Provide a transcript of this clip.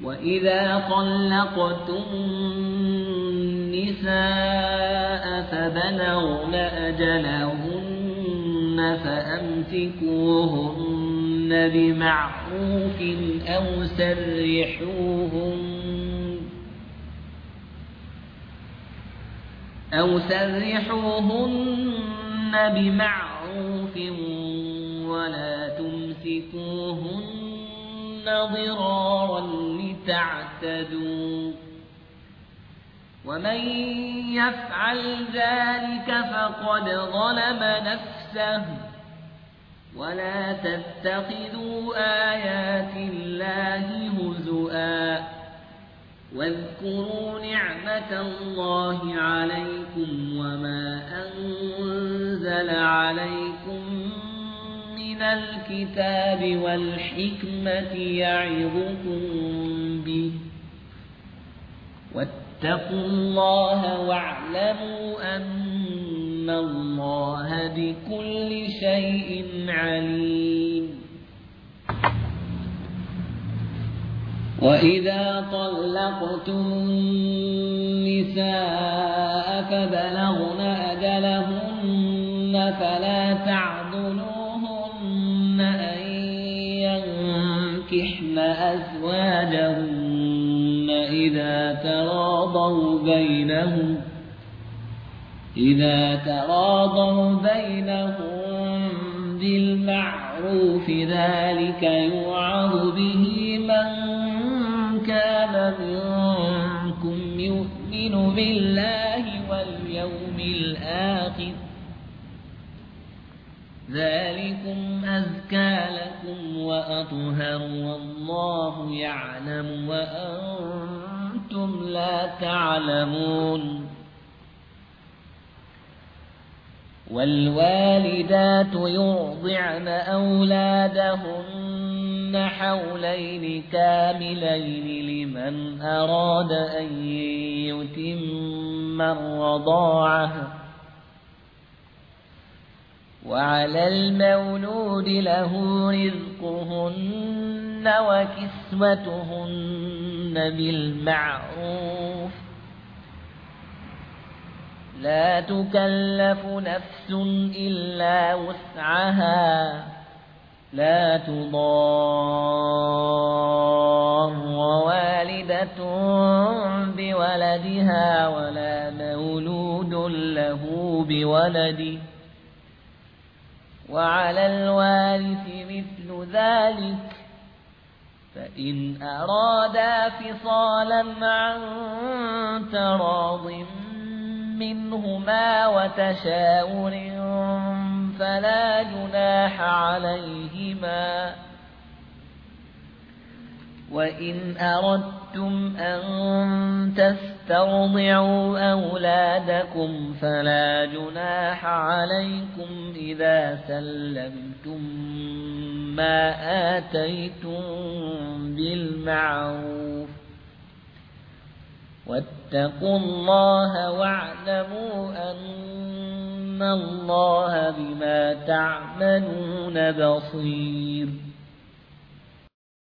وإذا طلقتم النساء فبلغن أجلهن فأمسكوهن بمعروف أو سرحوهن بمعروف ولا تمسكوهن ضرارا لتعتدوا ومن يفعل ذلك فقد ظلم نفسه ولا تتخذوا آيات الله هزؤا واذكروا نعمة الله عليكم وما أنزل عليكم من الكتاب والحكمة يعظكم به واتقوا الله واعلموا أن الله بكل شيء عليم وإذا طلقتم النساء فبلغن أجلهن فلا تعضلوهن أن ينكحن أزواجهن إذا تراضوا بينهم بالمعروف ذلك يوعظ به من كان منكم يؤمن بالله واليوم الآخر ذلكم أزكى لكم وأطهر والله يعلم وأنتم لا تعلمون والوالدات يرضعن أولادهن حولين كاملين لمن أراد أن يتم الرضاعة وعلى المولود له رزقهن وكسوتهن بالمعروف لا تكلف نفس إلا وسعها لا تضار والدة بولدها ولا مولود له بولده وعلى الوارث مثل ذلك فإن أرادا فصالا عن تراض منهما وتشاور فلا جناح عليهما وإن أردتم أن تسترضعوا أولادكم فلا جناح عليكم إذا سلمتم ما آتيتم بالمعروف واتقوا الله واعلموا أن الله بما تعملون بصير